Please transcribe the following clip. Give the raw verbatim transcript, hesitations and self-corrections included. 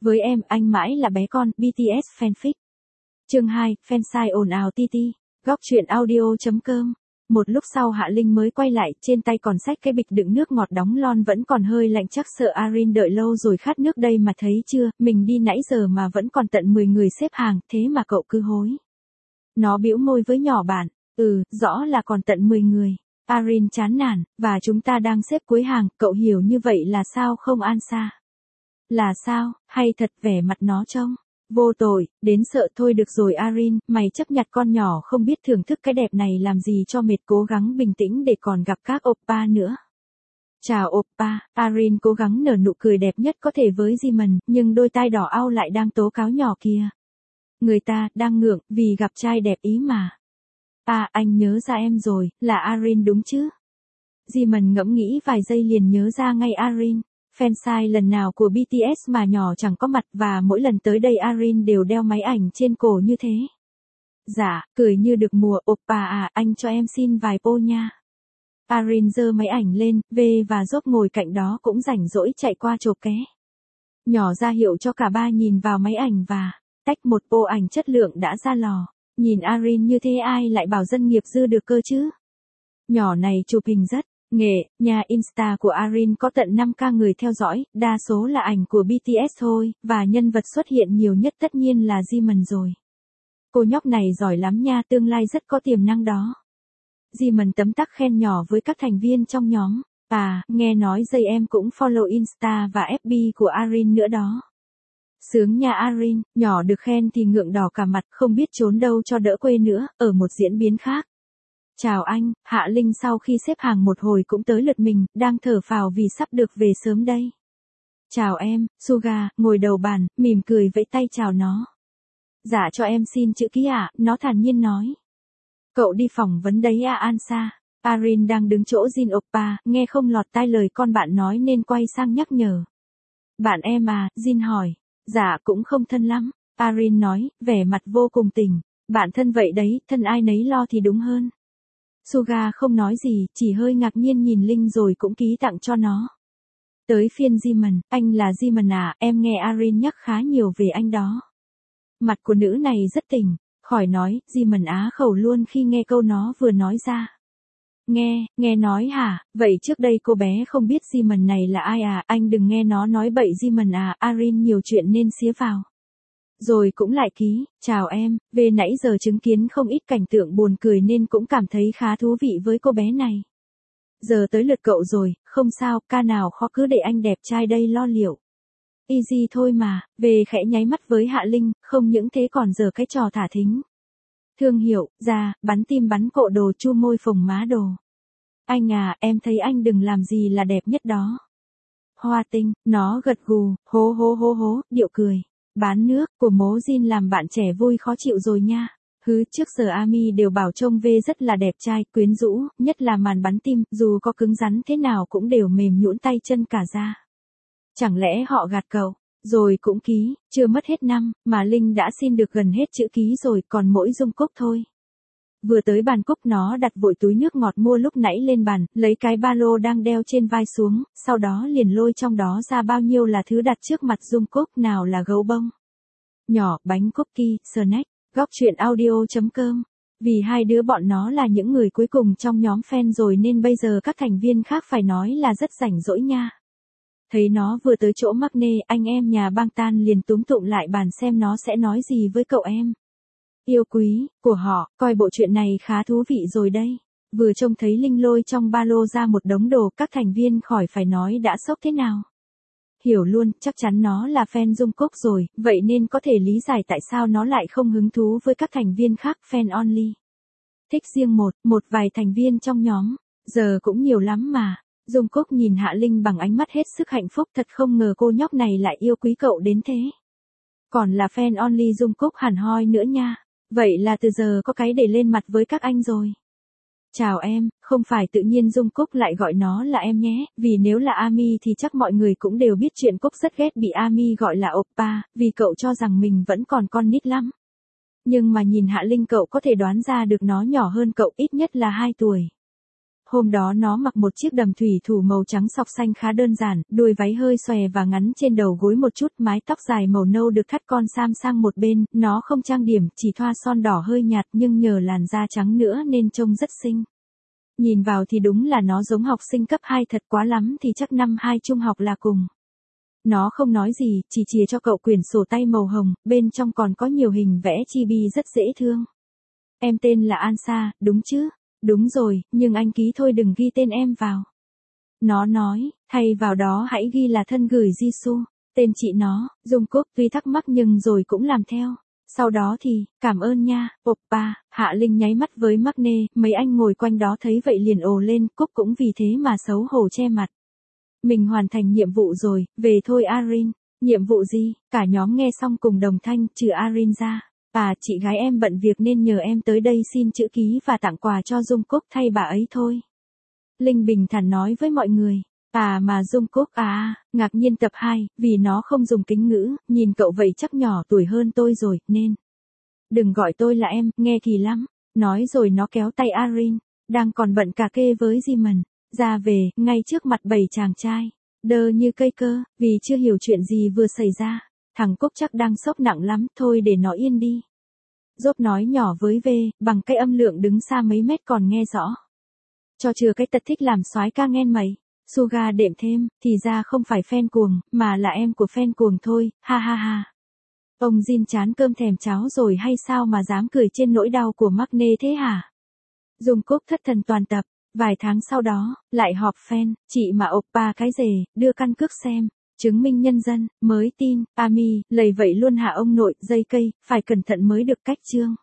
Với em, anh mãi là bé con, bê tê ét fanfic. Chương hai, fansite ồn ào ti ti. Góc truyện audio.com. Một lúc sau Hạ Linh mới quay lại, trên tay còn xách cái bịch đựng nước ngọt đóng lon vẫn còn hơi lạnh, chắc sợ Arin đợi lâu rồi khát nước đây mà thấy chưa, mình đi nãy giờ mà vẫn còn tận mười người xếp hàng, thế mà cậu cứ hối. Nó bĩu môi với nhỏ bạn, ừ, rõ là còn tận mười người. Arin chán nản, và chúng ta đang xếp cuối hàng, cậu hiểu như vậy là sao không Ansa? Là sao, hay thật vẻ mặt nó trông vô tội, đến sợ thôi được rồi Arin, mày chấp nhặt con nhỏ không biết thưởng thức cái đẹp này làm gì cho mệt, cố gắng bình tĩnh để còn gặp các oppa nữa. Chào oppa, Arin cố gắng nở nụ cười đẹp nhất có thể với Jimin, nhưng đôi tai đỏ au lại đang tố cáo nhỏ kia. Người ta đang ngượng vì gặp trai đẹp ý mà. À, anh nhớ ra em rồi, là Arin đúng chứ? Jimin ngẫm nghĩ vài giây liền nhớ ra ngay Arin. Fansite lần nào của bê tê ét mà nhỏ chẳng có mặt, và mỗi lần tới đây Arin đều đeo máy ảnh trên cổ như thế. Dạ, cười như được mùa, oppa à, anh cho em xin vài pô nha. Arin giơ máy ảnh lên, về và Dốc ngồi cạnh đó cũng rảnh rỗi chạy qua chộp ké. Nhỏ ra hiệu cho cả ba nhìn vào máy ảnh và tách một pô ảnh chất lượng đã ra lò. Nhìn Arin như thế ai lại bảo dân nghiệp dư được cơ chứ? Nhỏ này chụp hình rất nghệ, nhà Insta của Arin có tận năm k người theo dõi, đa số là ảnh của bê tê ét thôi, và nhân vật xuất hiện nhiều nhất tất nhiên là Jimin rồi. Cô nhóc này giỏi lắm nha, tương lai rất có tiềm năng đó. Jimin tấm tắc khen nhỏ với các thành viên trong nhóm. À, nghe nói dây em cũng follow Insta và ép bê của Arin nữa đó. Sướng nha Arin, nhỏ được khen thì ngượng đỏ cả mặt, không biết trốn đâu cho đỡ quê nữa, ở một diễn biến khác. Chào anh, Hạ Linh sau khi xếp hàng một hồi cũng tới lượt mình, đang thở phào vì sắp được về sớm đây. Chào em, Suga, ngồi đầu bàn, mỉm cười vẫy tay chào nó. Dạ cho em xin chữ ký ạ, nó thản nhiên nói. Cậu đi phỏng vấn đấy à Ansa? Arin đang đứng chỗ Jin oppa, nghe không lọt tai lời con bạn nói nên quay sang nhắc nhở. Bạn em à, Jin hỏi. Dạ cũng không thân lắm, Arin nói, vẻ mặt vô cùng tình. Bạn thân vậy đấy, thân ai nấy lo thì đúng hơn. Suga không nói gì, chỉ hơi ngạc nhiên nhìn Linh rồi cũng ký tặng cho nó. Tới phiên Jimin, anh là Jimin à, em nghe Arin nhắc khá nhiều về anh đó. Mặt của nữ này rất tình, khỏi nói, Jimin á khẩu luôn khi nghe câu nó vừa nói ra. Nghe, nghe nói hả, vậy trước đây cô bé không biết Jimin này là ai à, anh đừng nghe nó nói bậy Jimin à, Arin nhiều chuyện nên xía vào. Rồi cũng lại ký, chào em, về nãy giờ chứng kiến không ít cảnh tượng buồn cười nên cũng cảm thấy khá thú vị với cô bé này. Giờ tới lượt cậu rồi, không sao, ca nào khó cứ để anh đẹp trai đây lo liệu. Easy thôi mà, về khẽ nháy mắt với Hạ Linh, không những thế còn giờ cái trò thả thính. Thương hiệu, ra, bắn tim bắn cộ đồ chu môi phồng má đồ. Anh à, em thấy anh đừng làm gì là đẹp nhất đó. Hoa Tinh, nó gật gù, hố hố hố hố, điệu cười. Bán nước của mố Jin làm bạn trẻ vui khó chịu rồi nha. Hứ, trước giờ Ami đều bảo trông V rất là đẹp trai, quyến rũ, nhất là màn bắn tim, dù có cứng rắn thế nào cũng đều mềm nhũn tay chân cả ra. Chẳng lẽ họ gạt cậu? Rồi cũng ký, chưa mất hết năm, mà Linh đã xin được gần hết chữ ký rồi, còn mỗi dung cúc thôi. Vừa tới bàn cúc nó đặt vội túi nước ngọt mua lúc nãy lên bàn, lấy cái ba lô đang đeo trên vai xuống, sau đó liền lôi trong đó ra bao nhiêu là thứ đặt trước mặt dung cúc, nào là gấu bông, nhỏ, bánh cookie, snack. Góc truyện audio.com. Vì hai đứa bọn nó là những người cuối cùng trong nhóm fan rồi nên bây giờ các thành viên khác phải nói là rất rảnh rỗi nha. Thấy nó vừa tới chỗ Maknae, anh em nhà Bang Tan liền túm tụm lại bàn xem nó sẽ nói gì với cậu em yêu quý của họ, coi bộ chuyện này khá thú vị rồi đây. Vừa trông thấy Linh lôi trong ba lô ra một đống đồ, các thành viên khỏi phải nói đã sốc thế nào. Hiểu luôn, chắc chắn nó là fan Jungkook rồi, vậy nên có thể lý giải tại sao nó lại không hứng thú với các thành viên khác, fan only. Thích riêng một, một vài thành viên trong nhóm, giờ cũng nhiều lắm mà. Jungkook nhìn Hạ Linh bằng ánh mắt hết sức hạnh phúc, thật không ngờ cô nhóc này lại yêu quý cậu đến thế. Còn là fan only Jungkook hẳn hoi nữa nha. Vậy là từ giờ có cái để lên mặt với các anh rồi. Chào em, không phải tự nhiên Jungkook lại gọi nó là em nhé, vì nếu là Ami thì chắc mọi người cũng đều biết chuyện Cúc rất ghét bị Ami gọi là oppa, vì cậu cho rằng mình vẫn còn con nít lắm. Nhưng mà nhìn Hạ Linh cậu có thể đoán ra được nó nhỏ hơn cậu ít nhất là hai tuổi. Hôm đó nó mặc một chiếc đầm thủy thủ màu trắng sọc xanh khá đơn giản, đuôi váy hơi xòe và ngắn trên đầu gối một chút, mái tóc dài màu nâu được thắt con sam sang một bên, nó không trang điểm, chỉ thoa son đỏ hơi nhạt nhưng nhờ làn da trắng nữa nên trông rất xinh. Nhìn vào thì đúng là nó giống học sinh cấp hai thật, quá lắm thì chắc năm hai trung học là cùng. Nó không nói gì, chỉ chìa cho cậu quyển sổ tay màu hồng, bên trong còn có nhiều hình vẽ chibi rất dễ thương. Em tên là Ansa, đúng chứ? Đúng rồi, nhưng anh ký thôi đừng ghi tên em vào. Nó nói, thay vào đó hãy ghi là thân gửi Jisoo. Tên chị nó, Jungkook tuy thắc mắc nhưng rồi cũng làm theo. Sau đó thì, cảm ơn nha, oppa. Hạ Linh nháy mắt với Maknae, mấy anh ngồi quanh đó thấy vậy liền ồ lên, Cúc cũng vì thế mà xấu hổ che mặt. Mình hoàn thành nhiệm vụ rồi, về thôi Arin. Nhiệm vụ gì? Cả nhóm nghe xong cùng đồng thanh, trừ Arin ra. À, chị gái em bận việc nên nhờ em tới đây xin chữ ký và tặng quà cho Jungkook thay bà ấy thôi. Linh bình thản nói với mọi người. À mà Jungkook à, ngạc nhiên tập hai, vì nó không dùng kính ngữ, nhìn cậu vậy chắc nhỏ tuổi hơn tôi rồi, nên. Đừng gọi tôi là em, nghe kỳ lắm. Nói rồi nó kéo tay Arin, đang còn bận cà kê với Jimin, ra về, ngay trước mặt bảy chàng trai. Đơ như cây cơ, vì chưa hiểu chuyện gì vừa xảy ra. Thằng Cúc chắc đang sốc nặng lắm, thôi để nó yên đi. Dốt nói nhỏ với V, bằng cái âm lượng đứng xa mấy mét còn nghe rõ. Cho chừa cái tật thích làm soái ca nghen mày. Suga đệm thêm, thì ra không phải fan cuồng, mà là em của fan cuồng thôi, ha ha ha. Ông Jin chán cơm thèm cháo rồi hay sao mà dám cười trên nỗi đau của Maknae thế hả? Jungkook thất thần toàn tập. Vài tháng sau đó, lại họp fan, chị mà oppa cái rề, đưa căn cước xem, chứng minh nhân dân, mới tin, Ami, lầy vậy luôn hả ông nội, dây cây, phải cẩn thận mới được cách chương.